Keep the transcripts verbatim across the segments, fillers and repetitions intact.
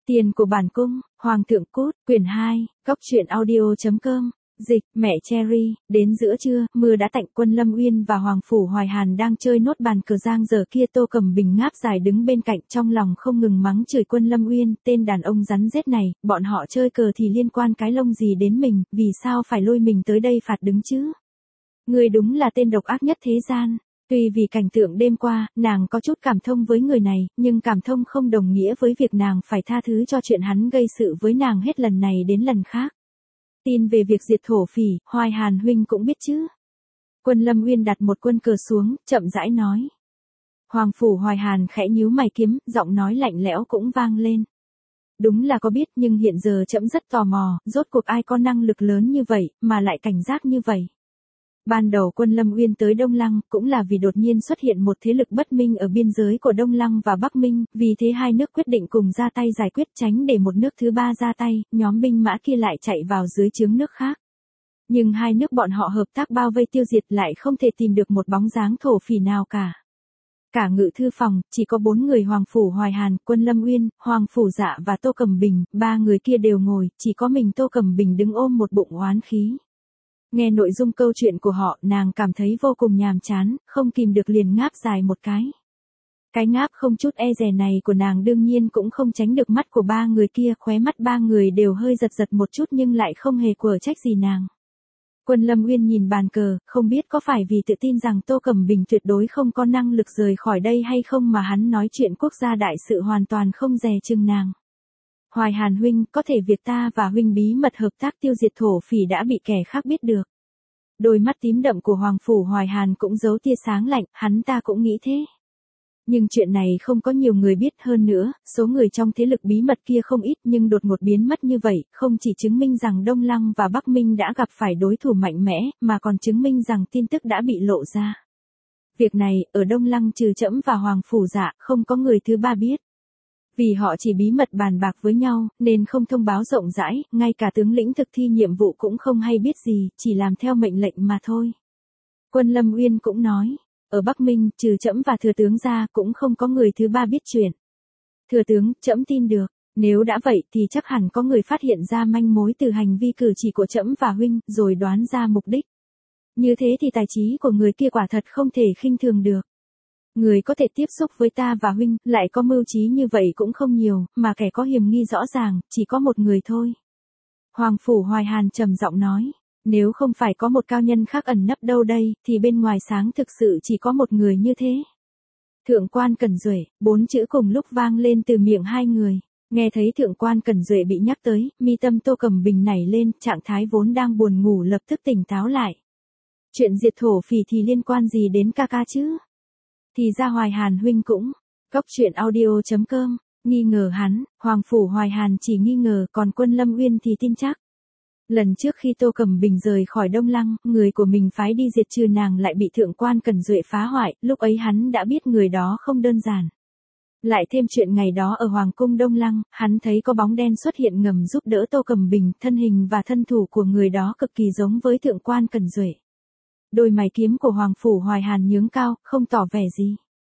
Tiền của bản cung, Hoàng thượng cút, quyển hai, góc truyện audio chấm com. Dịch, mẹ Cherry, đến giữa trưa, mưa đã tạnh. Quân Lâm Uyên và Hoàng Phủ Hoài Hàn đang chơi nốt bàn cờ giang dở kia. Tô Cẩm Bình ngáp dài đứng bên cạnh, trong lòng không ngừng mắng chửi Quân Lâm Uyên, tên đàn ông rắn rết này, bọn họ chơi cờ thì liên quan cái lông gì đến mình, vì sao phải lôi mình tới đây phạt đứng chứ? Người đúng là tên độc ác nhất thế gian. Tuy vì cảnh tượng đêm qua, nàng có chút cảm thông với người này, nhưng cảm thông không đồng nghĩa với việc nàng phải tha thứ cho chuyện hắn gây sự với nàng hết lần này đến lần khác. Tin về việc diệt thổ phỉ, Hoài Hàn huynh cũng biết chứ. Quân Lâm Uyên đặt một quân cờ xuống, chậm rãi nói. Hoàng Phủ Hoài Hàn khẽ nhíu mày kiếm, giọng nói lạnh lẽo cũng vang lên. Đúng là có biết, nhưng hiện giờ trẫm rất tò mò, rốt cuộc ai có năng lực lớn như vậy, mà lại cảnh giác như vậy. Ban đầu Quân Lâm Uyên tới Đông Lăng, cũng là vì đột nhiên xuất hiện một thế lực bất minh ở biên giới của Đông Lăng và Bắc Minh, vì thế hai nước quyết định cùng ra tay giải quyết, tránh để một nước thứ ba ra tay, nhóm binh mã kia lại chạy vào dưới trướng nước khác. Nhưng hai nước bọn họ hợp tác bao vây tiêu diệt, lại không thể tìm được một bóng dáng thổ phỉ nào cả. Cả ngự thư phòng, chỉ có bốn người: Hoàng Phủ Hoài Hàn, Quân Lâm Uyên, Hoàng Phủ Dạ và Tô Cẩm Bình, ba người kia đều ngồi, chỉ có mình Tô Cẩm Bình đứng ôm một bụng oán khí. Nghe nội dung câu chuyện của họ, nàng cảm thấy vô cùng nhàm chán, không kìm được liền ngáp dài một cái. Cái ngáp không chút e dè này của nàng đương nhiên cũng không tránh được mắt của ba người kia, khóe mắt ba người đều hơi giật giật một chút nhưng lại không hề quở trách gì nàng. Quân Lâm Uyên nhìn bàn cờ, không biết có phải vì tự tin rằng Tô Cẩm Bình tuyệt đối không có năng lực rời khỏi đây hay không mà hắn nói chuyện quốc gia đại sự hoàn toàn không dè chừng nàng. Hoài Hàn huynh, có thể việc ta và huynh bí mật hợp tác tiêu diệt thổ phỉ đã bị kẻ khác biết được. Đôi mắt tím đậm của Hoàng Phủ Hoài Hàn cũng giấu tia sáng lạnh, hắn ta cũng nghĩ thế. Nhưng chuyện này không có nhiều người biết, hơn nữa, số người trong thế lực bí mật kia không ít, nhưng đột ngột biến mất như vậy, không chỉ chứng minh rằng Đông Lăng và Bắc Minh đã gặp phải đối thủ mạnh mẽ, mà còn chứng minh rằng tin tức đã bị lộ ra. Việc này, ở Đông Lăng trừ trẫm và Hoàng Phủ Dạ, không có người thứ ba biết. Vì họ chỉ bí mật bàn bạc với nhau, nên không thông báo rộng rãi, ngay cả tướng lĩnh thực thi nhiệm vụ cũng không hay biết gì, chỉ làm theo mệnh lệnh mà thôi. Quân Lâm Uyên cũng nói, ở Bắc Minh, trừ trẫm và thừa tướng ra, cũng không có người thứ ba biết chuyện. Thừa tướng, trẫm tin được, nếu đã vậy thì chắc hẳn có người phát hiện ra manh mối từ hành vi cử chỉ của trẫm và huynh, rồi đoán ra mục đích. Như thế thì tài trí của người kia quả thật không thể khinh thường được. Người có thể tiếp xúc với ta và huynh, lại có mưu trí như vậy cũng không nhiều, mà kẻ có hiểm nghi rõ ràng, chỉ có một người thôi. Hoàng Phủ Hoài Hàn trầm giọng nói, nếu không phải có một cao nhân khác ẩn nấp đâu đây, thì bên ngoài sáng thực sự chỉ có một người như thế. Thượng quan Cẩn Duệ, bốn chữ cùng lúc vang lên từ miệng hai người. Nghe thấy Thượng quan Cẩn Duệ bị nhắc tới, mi tâm Tô Cẩm Bình nảy lên, trạng thái vốn đang buồn ngủ lập tức tỉnh táo lại. Chuyện diệt thổ phỉ thì liên quan gì đến ca ca chứ? Thì ra Hoài Hàn huynh cũng. Góc truyện audio chấm com, nghi ngờ hắn, Hoàng Phủ Hoài Hàn chỉ nghi ngờ, còn Quân Lâm Uyên thì tin chắc. Lần trước khi Tô Cẩm Bình rời khỏi Đông Lăng, người của mình phái đi diệt trừ nàng lại bị Thượng quan Cẩn Duệ phá hoại, lúc ấy hắn đã biết người đó không đơn giản. Lại thêm chuyện ngày đó ở Hoàng cung Đông Lăng, hắn thấy có bóng đen xuất hiện ngầm giúp đỡ Tô Cẩm Bình, thân hình và thân thủ của người đó cực kỳ giống với Thượng quan Cẩn Duệ. Đôi mày kiếm của Hoàng Phủ Hoài Hàn nhướng cao, không tỏ vẻ gì.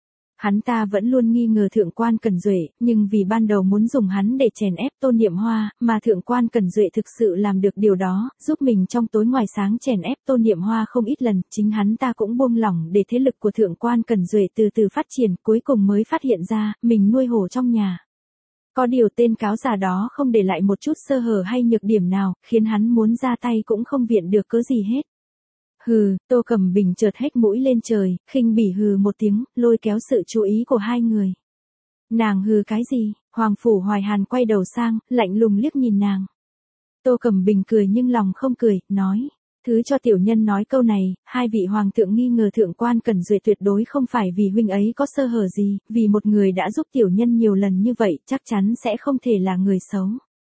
Hắn ta vẫn luôn nghi ngờ Thượng quan Cẩn Duệ, nhưng vì ban đầu muốn dùng hắn để chèn ép Tôn Niệm Hoa, mà Thượng quan Cẩn Duệ thực sự làm được điều đó, giúp mình trong tối ngoài sáng chèn ép Tôn Niệm Hoa không ít lần, chính hắn ta cũng buông lỏng để thế lực của Thượng quan Cẩn Duệ từ từ phát triển, cuối cùng mới phát hiện ra, mình nuôi hổ trong nhà. Có điều tên cáo già đó không để lại một chút sơ hở hay nhược điểm nào, khiến hắn muốn ra tay cũng không viện được cớ gì hết. Hừ, Tô Cẩm Bình chợt hét mũi lên trời, khinh bỉ hừ một tiếng, lôi kéo sự chú ý của hai người. Nàng hừ cái gì? Hoàng Phủ Hoài Hàn quay đầu sang, lạnh lùng liếc nhìn nàng. Tô Cẩm Bình cười nhưng lòng không cười, nói, thứ cho tiểu nhân nói câu này, hai vị hoàng thượng nghi ngờ Thượng quan Cẩn Duệ tuyệt đối không phải vì huynh ấy có sơ hở gì, vì một người đã giúp tiểu nhân nhiều lần như vậy, chắc chắn sẽ không thể là người xấu.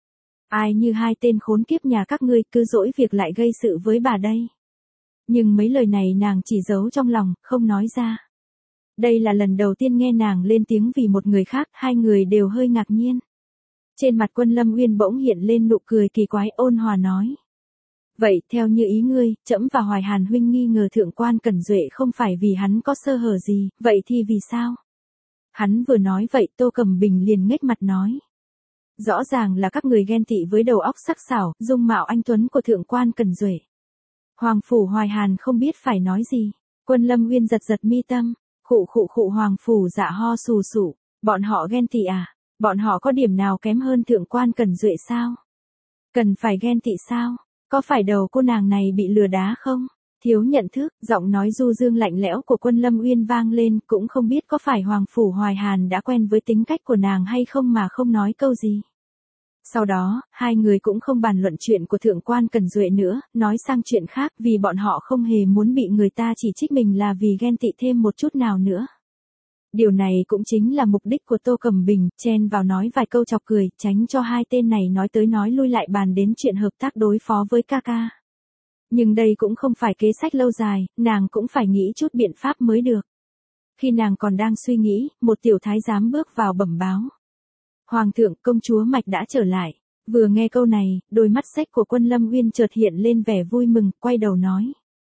Ai như hai tên khốn kiếp nhà các ngươi cứ dỗi việc lại gây sự với bà đây. Nhưng mấy lời này nàng chỉ giấu trong lòng, không nói ra. Đây là lần đầu tiên nghe nàng lên tiếng vì một người khác, hai người đều hơi ngạc nhiên. Trên mặt Quân Lâm Uyên bỗng hiện lên nụ cười kỳ quái, ôn hòa nói. Vậy, theo như ý ngươi, trẫm và Hoài Hàn huynh nghi ngờ Thượng quan Cẩn Duệ không phải vì hắn có sơ hở gì, vậy thì vì sao? Hắn vừa nói vậy, Tô Cẩm Bình liền nghếch mặt nói. Rõ ràng là các người ghen tị với đầu óc sắc sảo, dung mạo anh tuấn của thượng quan Cẩn Duệ. Hoàng phủ Hoài Hàn không biết phải nói gì. Quân Lâm Uyên giật giật mi tâm, khụ khụ khụ Hoàng phủ Dạ ho sù sụ, bọn họ ghen tị à? Bọn họ có điểm nào kém hơn thượng quan Cẩn Duệ sao? Cần phải ghen tị sao? Có phải đầu cô nàng này bị lừa đá không? Thiếu nhận thức, giọng nói du dương lạnh lẽo của Quân Lâm Uyên vang lên, cũng không biết có phải Hoàng phủ Hoài Hàn đã quen với tính cách của nàng hay không mà không nói câu gì. Sau đó, hai người cũng không bàn luận chuyện của thượng quan Cẩn Duệ nữa, nói sang chuyện khác, vì bọn họ không hề muốn bị người ta chỉ trích mình là vì ghen tị thêm một chút nào nữa. Điều này cũng chính là mục đích của Tô Cẩm Bình, chen vào nói vài câu chọc cười, tránh cho hai tên này nói tới nói lui lại bàn đến chuyện hợp tác đối phó với ca ca. Nhưng đây cũng không phải kế sách lâu dài, nàng cũng phải nghĩ chút biện pháp mới được. Khi nàng còn đang suy nghĩ, một tiểu thái giám bước vào bẩm báo. Hoàng thượng, công chúa Mạch đã trở lại. Vừa nghe câu này, đôi mắt xếch của Quân Lâm Uyên chợt hiện lên vẻ vui mừng, quay đầu nói.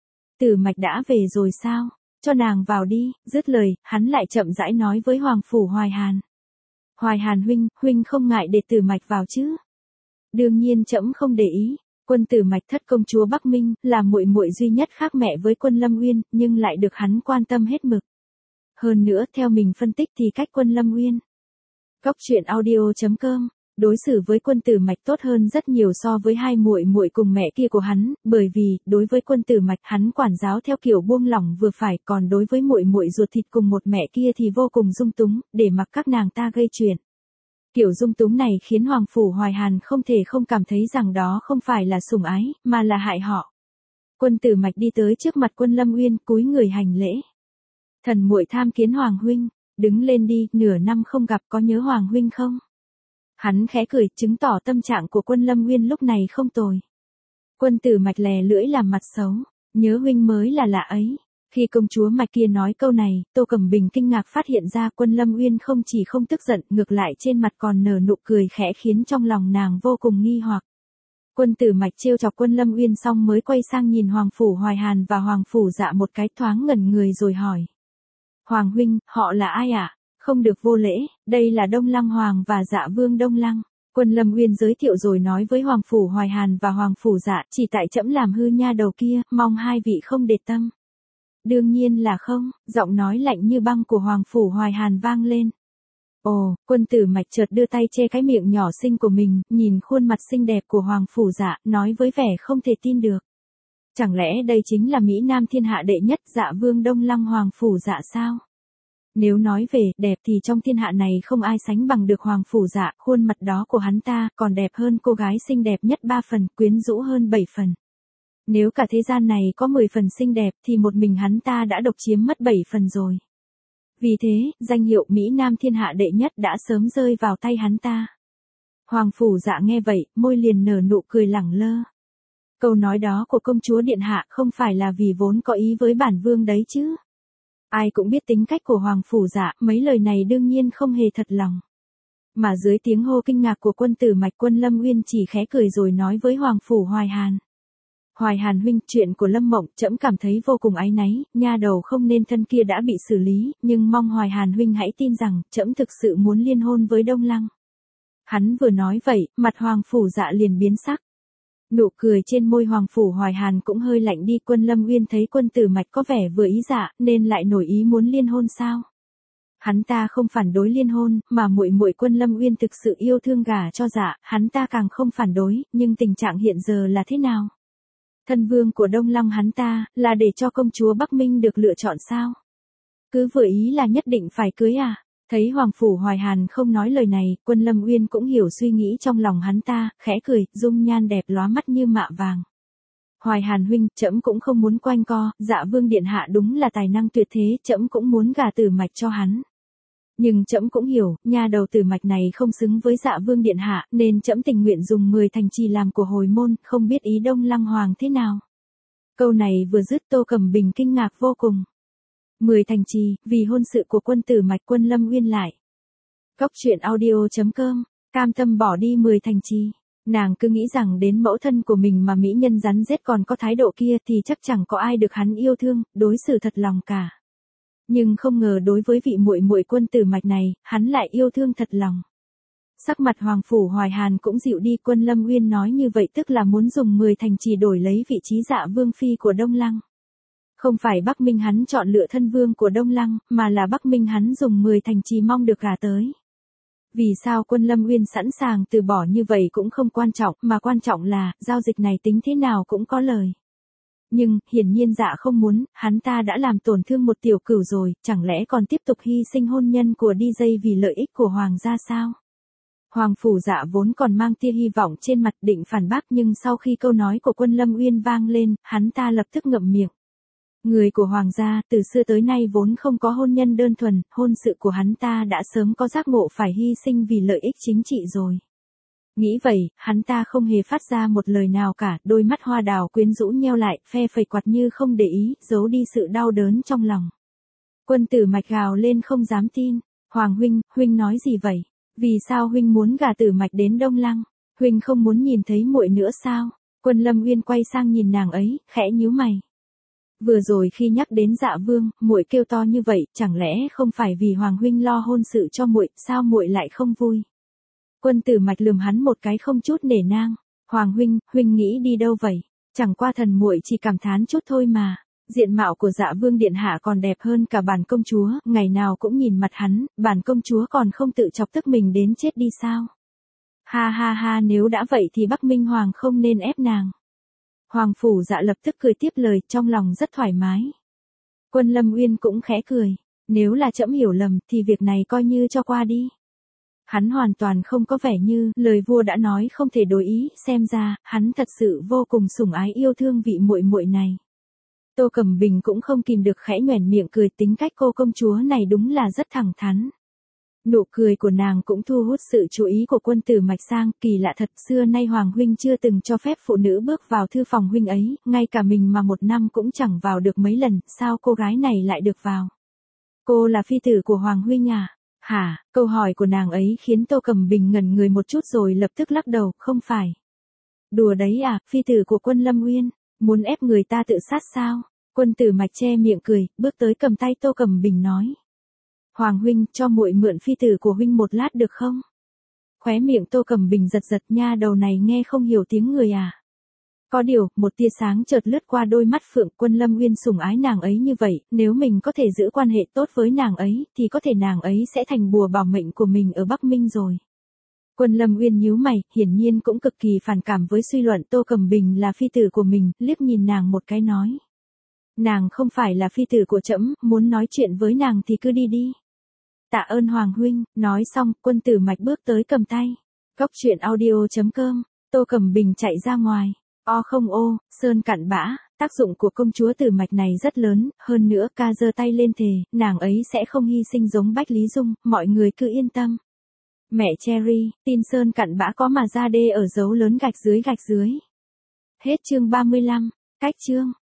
Tử Mạch đã về rồi sao? Cho nàng vào đi. Dứt lời, hắn lại chậm rãi nói với Hoàng phủ Hoài Hàn. Hoài Hàn huynh, huynh không ngại để Tử Mạch vào chứ? Đương nhiên trẫm không để ý. Quân Tử Mạch thất công chúa Bắc Minh, là muội muội duy nhất khác mẹ với Quân Lâm Uyên, nhưng lại được hắn quan tâm hết mực. Hơn nữa, theo mình phân tích thì cách Quân Lâm Uyên. Cóc truyện audio chấm com đối xử với Quân Tử Mạch tốt hơn rất nhiều so với hai muội muội cùng mẹ kia của hắn, bởi vì đối với Quân Tử Mạch hắn quản giáo theo kiểu buông lỏng vừa phải, còn đối với muội muội ruột thịt cùng một mẹ kia thì vô cùng dung túng, để mặc các nàng ta gây chuyện. Kiểu dung túng này khiến Hoàng phủ Hoài Hàn không thể không cảm thấy rằng đó không phải là sủng ái, mà là hại họ. Quân Tử Mạch đi tới trước mặt Quân Lâm Uyên, cúi người hành lễ. Thần muội tham kiến Hoàng huynh. Đứng lên đi, nửa năm không gặp, có nhớ Hoàng huynh không? Hắn khẽ cười, chứng tỏ tâm trạng của Quân Lâm Uyên lúc này không tồi. Quân Tử Mạch lè lưỡi làm mặt xấu, nhớ huynh mới là lạ ấy. Khi công chúa Mạch kia nói câu này, Tô Cẩm Bình kinh ngạc phát hiện ra Quân Lâm Uyên không chỉ không tức giận, ngược lại trên mặt còn nở nụ cười khẽ khiến trong lòng nàng vô cùng nghi hoặc. Quân Tử Mạch trêu chọc Quân Lâm Uyên xong mới quay sang nhìn Hoàng phủ Hoài Hàn và Hoàng phủ Dạ một cái, thoáng ngẩn người rồi hỏi. Hoàng huynh, họ là ai ạ? À? Không được vô lễ, đây là Đông Lăng Hoàng và Dạ Vương Đông Lăng. Quân Lâm Uyên giới thiệu rồi nói với Hoàng phủ Hoài Hàn và Hoàng phủ Dạ, chỉ tại trẫm làm hư nha đầu kia, mong hai vị không để tâm. Đương nhiên là không, giọng nói lạnh như băng của Hoàng phủ Hoài Hàn vang lên. Ồ, Quân Tử Mạch chợt đưa tay che cái miệng nhỏ xinh của mình, nhìn khuôn mặt xinh đẹp của Hoàng phủ Dạ, nói với vẻ không thể tin được. Chẳng lẽ đây chính là Mỹ Nam thiên hạ đệ nhất Dạ Vương Đông Lăng Hoàng phủ Dạ sao? Nếu nói về đẹp thì trong thiên hạ này không ai sánh bằng được Hoàng phủ Dạ, khuôn mặt đó của hắn ta còn đẹp hơn cô gái xinh đẹp nhất ba phần, quyến rũ hơn bảy phần. Nếu cả thế gian này có mười phần xinh đẹp thì một mình hắn ta đã độc chiếm mất bảy phần rồi. Vì thế, danh hiệu Mỹ Nam thiên hạ đệ nhất đã sớm rơi vào tay hắn ta. Hoàng phủ Dạ nghe vậy, môi liền nở nụ cười lẳng lơ. Câu nói đó của công chúa điện hạ không phải là vì vốn có ý với bản vương đấy chứ. Ai cũng biết tính cách của Hoàng phủ Dạ, mấy lời này đương nhiên không hề thật lòng. Mà dưới tiếng hô kinh ngạc của Quân Tử Mạch, Quân Lâm Uyên chỉ khẽ cười rồi nói với Hoàng phủ Hoài Hàn. Hoài Hàn huynh, chuyện của Lâm Mộng, trẫm cảm thấy vô cùng áy náy, nha đầu không nên thân kia đã bị xử lý, nhưng mong Hoài Hàn huynh hãy tin rằng, trẫm thực sự muốn liên hôn với Đông Lăng. Hắn vừa nói vậy, mặt Hoàng phủ Dạ liền biến sắc. Nụ cười trên môi Hoàng phủ Hoài Hàn cũng hơi lạnh đi. Quân Lâm Uyên thấy Quân Tử Mạch có vẻ vừa ý dạ, nên lại nổi ý muốn liên hôn sao? Hắn ta không phản đối liên hôn, mà muội muội Quân Lâm Uyên thực sự yêu thương gả cho dạ, hắn ta càng không phản đối, nhưng tình trạng hiện giờ là thế nào? Thân vương của Đông Lăng hắn ta, là để cho công chúa Bắc Minh được lựa chọn sao? Cứ vừa ý là nhất định phải cưới à? Thấy Hoàng phủ Hoài Hàn không nói lời này, Quân Lâm Uyên cũng hiểu suy nghĩ trong lòng hắn ta, khẽ cười, dung nhan đẹp lóa mắt như mạ vàng. Hoài Hàn huynh, trẫm cũng không muốn quanh co, Dạ Vương điện hạ đúng là tài năng tuyệt thế, trẫm cũng muốn gả Tử Mạch cho hắn. Nhưng trẫm cũng hiểu, nha đầu Tử Mạch này không xứng với Dạ Vương điện hạ, nên trẫm tình nguyện dùng mười thành trì làm của hồi môn, không biết ý Đông Lăng Hoàng thế nào. Câu này vừa dứt, Tô Cẩm Bình kinh ngạc vô cùng. Mười thành trì, vì hôn sự của Quân Tử Mạch. Quân Lâm Uyên lại. Cóc truyện audio chấm com, cam tâm bỏ đi mười thành trì. Nàng cứ nghĩ rằng đến mẫu thân của mình mà mỹ nhân rắn rết còn có thái độ kia thì chắc chẳng có ai được hắn yêu thương, đối xử thật lòng cả. Nhưng không ngờ đối với vị muội muội Quân Tử Mạch này, hắn lại yêu thương thật lòng. Sắc mặt Hoàng Phủ Hoài Hàn cũng dịu đi, Quân Lâm Uyên nói như vậy tức là muốn dùng mười thành trì đổi lấy vị trí Dạ Vương Phi của Đông Lăng. Không phải Bắc Minh hắn chọn lựa thân vương của Đông Lăng, mà là Bắc Minh hắn dùng mười thành trì mong được gả tới. Vì sao Quân Lâm Uyên sẵn sàng từ bỏ như vậy cũng không quan trọng, mà quan trọng là, giao dịch này tính thế nào cũng có lời. Nhưng, hiển nhiên Dạ không muốn, hắn ta đã làm tổn thương một tiểu cửu rồi, chẳng lẽ còn tiếp tục hy sinh hôn nhân của đi dây vì lợi ích của Hoàng gia sao? Hoàng Phủ Dạ vốn còn mang tia hy vọng trên mặt định phản bác, nhưng sau khi câu nói của Quân Lâm Uyên vang lên, hắn ta lập tức ngậm miệng. Người của Hoàng gia từ xưa tới nay vốn không có hôn nhân đơn thuần, hôn sự của hắn ta đã sớm có giác ngộ phải hy sinh vì lợi ích chính trị rồi. Nghĩ vậy, hắn ta không hề phát ra một lời nào cả, đôi mắt hoa đào quyến rũ nheo lại, phe phẩy quạt như không để ý, giấu đi sự đau đớn trong lòng. Quân Tử Mạch gào lên không dám tin. Hoàng huynh, huynh nói gì vậy? Vì sao huynh muốn gả Tử Mạch đến Đông Lăng? Huynh không muốn nhìn thấy muội nữa sao? Quân Lâm Uyên quay sang nhìn nàng ấy, khẽ nhíu mày. Vừa rồi khi nhắc đến Dạ Vương, muội kêu to như vậy, chẳng lẽ không phải vì Hoàng huynh lo hôn sự cho muội, sao muội lại không vui? Quân Tử Mạch lườm hắn một cái không chút nể nang. Hoàng huynh, huynh nghĩ đi đâu vậy? Chẳng qua thần muội chỉ cảm thán chút thôi mà. Diện mạo của Dạ Vương điện hạ còn đẹp hơn cả bản công chúa, ngày nào cũng nhìn mặt hắn, bản công chúa còn không tự chọc tức mình đến chết đi sao? Ha ha ha, nếu đã vậy thì Bắc Minh Hoàng không nên ép nàng. Hoàng Phủ Dạ lập tức cười tiếp lời, trong lòng rất thoải mái. Quân Lâm Uyên cũng khẽ cười. Nếu là trẫm hiểu lầm thì việc này coi như cho qua đi. Hắn hoàn toàn không có vẻ như lời vua đã nói không thể đổi ý, xem ra hắn thật sự vô cùng sủng ái yêu thương vị muội muội này. Tô Cẩm Bình cũng không kìm được khẽ nhoẻn miệng cười, tính cách cô công chúa này đúng là rất thẳng thắn. Nụ cười của nàng cũng thu hút sự chú ý của Quân Tử Mạch sang, kỳ lạ thật, xưa nay Hoàng huynh chưa từng cho phép phụ nữ bước vào thư phòng huynh ấy, ngay cả mình mà một năm cũng chẳng vào được mấy lần, sao cô gái này lại được vào? Cô là phi tử của Hoàng huynh à? Hả? Câu hỏi của nàng ấy khiến Tô Cẩm Bình ngẩn người một chút rồi lập tức lắc đầu, không phải. Đùa đấy à, phi tử của Quân Lâm Uyên, muốn ép người ta tự sát sao? Quân Tử Mạch che miệng cười, bước tới cầm tay Tô Cẩm Bình nói. Hoàng huynh, cho muội mượn phi tử của huynh một lát được không? Khóe miệng Tô Cẩm Bình giật giật, nha đầu này nghe không hiểu tiếng người à? Có điều, một tia sáng chợt lướt qua đôi mắt Phượng. Quân Lâm Uyên sủng ái nàng ấy như vậy, nếu mình có thể giữ quan hệ tốt với nàng ấy, thì có thể nàng ấy sẽ thành bùa bảo mệnh của mình ở Bắc Minh rồi. Quân Lâm Uyên nhíu mày, hiển nhiên cũng cực kỳ phản cảm với suy luận Tô Cẩm Bình là phi tử của mình, liếc nhìn nàng một cái nói. Nàng không phải là phi tử của trẫm, muốn nói chuyện với nàng thì cứ đi đi. Tạ ơn Hoàng huynh, nói xong, Quân Tử Mạch bước tới cầm tay. Cóc truyện audio chấm com, Tô Cẩm Bình chạy ra ngoài. O không ô, sơn cặn bã, tác dụng của công chúa Tử Mạch này rất lớn, hơn nữa ca giơ tay lên thề, nàng ấy sẽ không hy sinh giống Bách Lý Dung, mọi người cứ yên tâm. Mẹ Cherry, tin sơn cặn bã có mà ra đê ở dấu lớn gạch dưới gạch dưới. Hết chương ba mươi lăm, cách chương.